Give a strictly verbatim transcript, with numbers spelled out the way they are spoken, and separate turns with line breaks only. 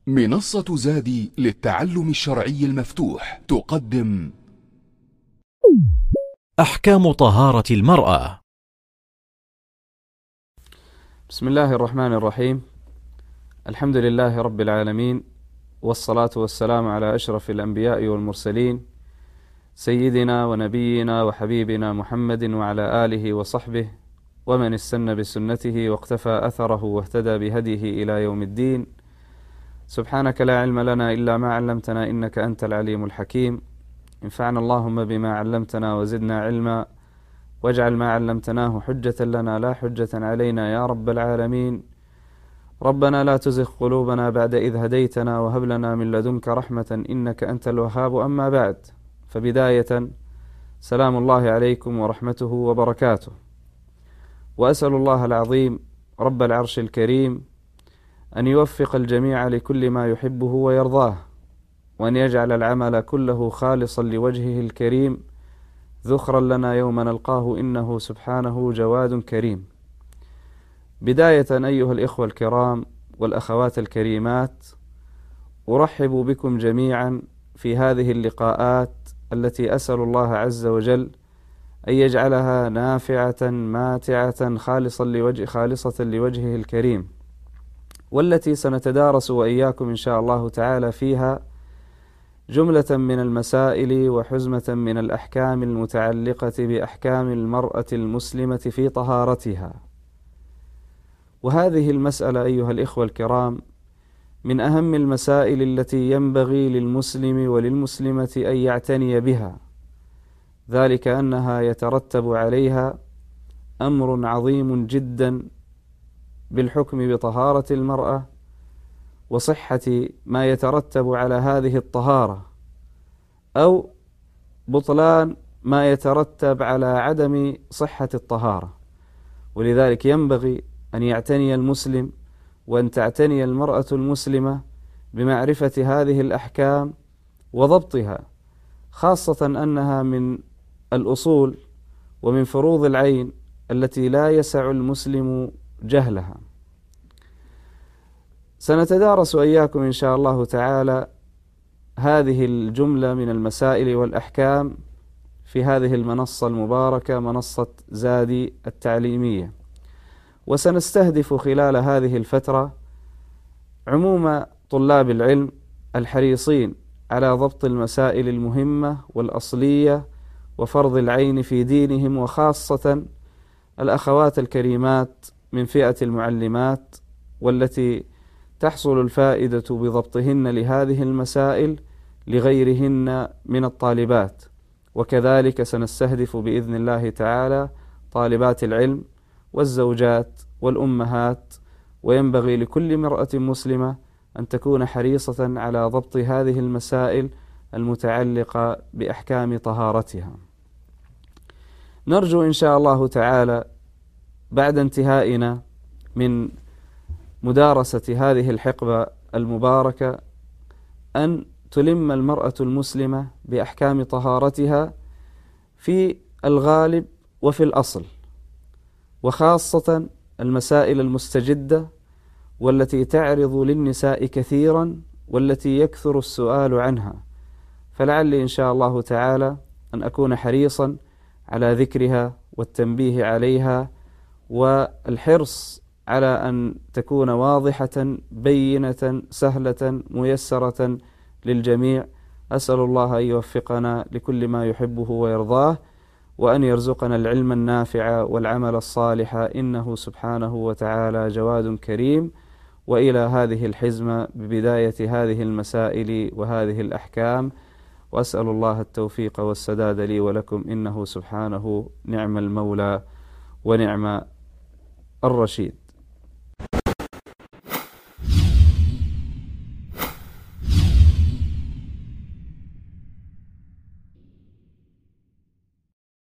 منصة زادي للتعلم الشرعي المفتوح تقدم
أحكام طهارة المرأة.
بسم الله الرحمن الرحيم. الحمد لله رب العالمين، والصلاة والسلام على أشرف الأنبياء والمرسلين، سيدنا ونبينا وحبيبنا محمد وعلى آله وصحبه ومن استنى بسنته واقتفى أثره واهتدى بهديه إلى يوم الدين. سبحانك لا علم لنا إلا ما علمتنا إنك أنت العليم الحكيم. انفعنا اللهم بما علمتنا وزدنا علما، واجعل ما علمتناه حجة لنا لا حجة علينا يا رب العالمين. ربنا لا تزغ قلوبنا بعد إذ هديتنا وهب لنا من لدنك رحمة إنك أنت الوهاب. أما بعد، فبداية سلام الله عليكم ورحمته وبركاته، وأسأل الله العظيم رب العرش الكريم أن يوفق الجميع لكل ما يحبه ويرضاه، وأن يجعل العمل كله خالصا لوجهه الكريم ذخرا لنا يوم نلقاه إنه سبحانه جواد كريم. بداية أيها الإخوة الكرام والأخوات الكريمات، أرحب بكم جميعا في هذه اللقاءات التي أسأل الله عز وجل أن يجعلها نافعة ماتعة خالصا لوجه خالصة لوجهه الكريم، والتي سنتدارس وإياكم إن شاء الله تعالى فيها جملة من المسائل وحزمة من الأحكام المتعلقة بأحكام المرأة المسلمة في طهارتها. وهذه المسألة أيها الإخوة الكرام من أهم المسائل التي ينبغي للمسلم وللمسلمة أن يعتني بها، ذلك أنها يترتب عليها أمر عظيم جدا بالحكم بطهارة المرأة وصحة ما يترتب على هذه الطهارة، أو بطلان ما يترتب على عدم صحة الطهارة. ولذلك ينبغي أن يعتني المسلم وأن تعتني المرأة المسلمة بمعرفة هذه الأحكام وضبطها، خاصة أنها من الأصول ومن فروض العين التي لا يسع المسلم جهلها. سنتدارس إياكم إن شاء الله تعالى هذه الجملة من المسائل والأحكام في هذه المنصة المباركة، منصة زادي التعليمية. وسنستهدف خلال هذه الفترة عموم طلاب العلم الحريصين على ضبط المسائل المهمة والأصلية وفرض العين في دينهم، وخاصة الأخوات الكريمات من فئة المعلمات، والتي تحصل الفائدة بضبطهن لهذه المسائل لغيرهن من الطالبات. وكذلك سنستهدف بإذن الله تعالى طالبات العلم والزوجات والأمهات. وينبغي لكل امرأة مسلمة أن تكون حريصة على ضبط هذه المسائل المتعلقة بأحكام طهارتها. نرجو إن شاء الله تعالى بعد انتهائنا من مدارسة هذه الحقبة المباركة أن تلم المرأة المسلمة بأحكام طهارتها في الغالب وفي الأصل، وخاصة المسائل المستجدة والتي تعرض للنساء كثيرا والتي يكثر السؤال عنها. فلعلي إن شاء الله تعالى أن أكون حريصا على ذكرها والتنبيه عليها، والحرص على أن تكون واضحة بينة سهلة ميسرة للجميع. أسأل الله أن يوفقنا لكل ما يحبه ويرضاه، وأن يرزقنا العلم النافع والعمل الصالح إنه سبحانه وتعالى جواد كريم. وإلى هذه الحزمة ببداية هذه المسائل وهذه الأحكام، وأسأل الله التوفيق والسداد لي ولكم إنه سبحانه نعم المولى ونعم الرشيد.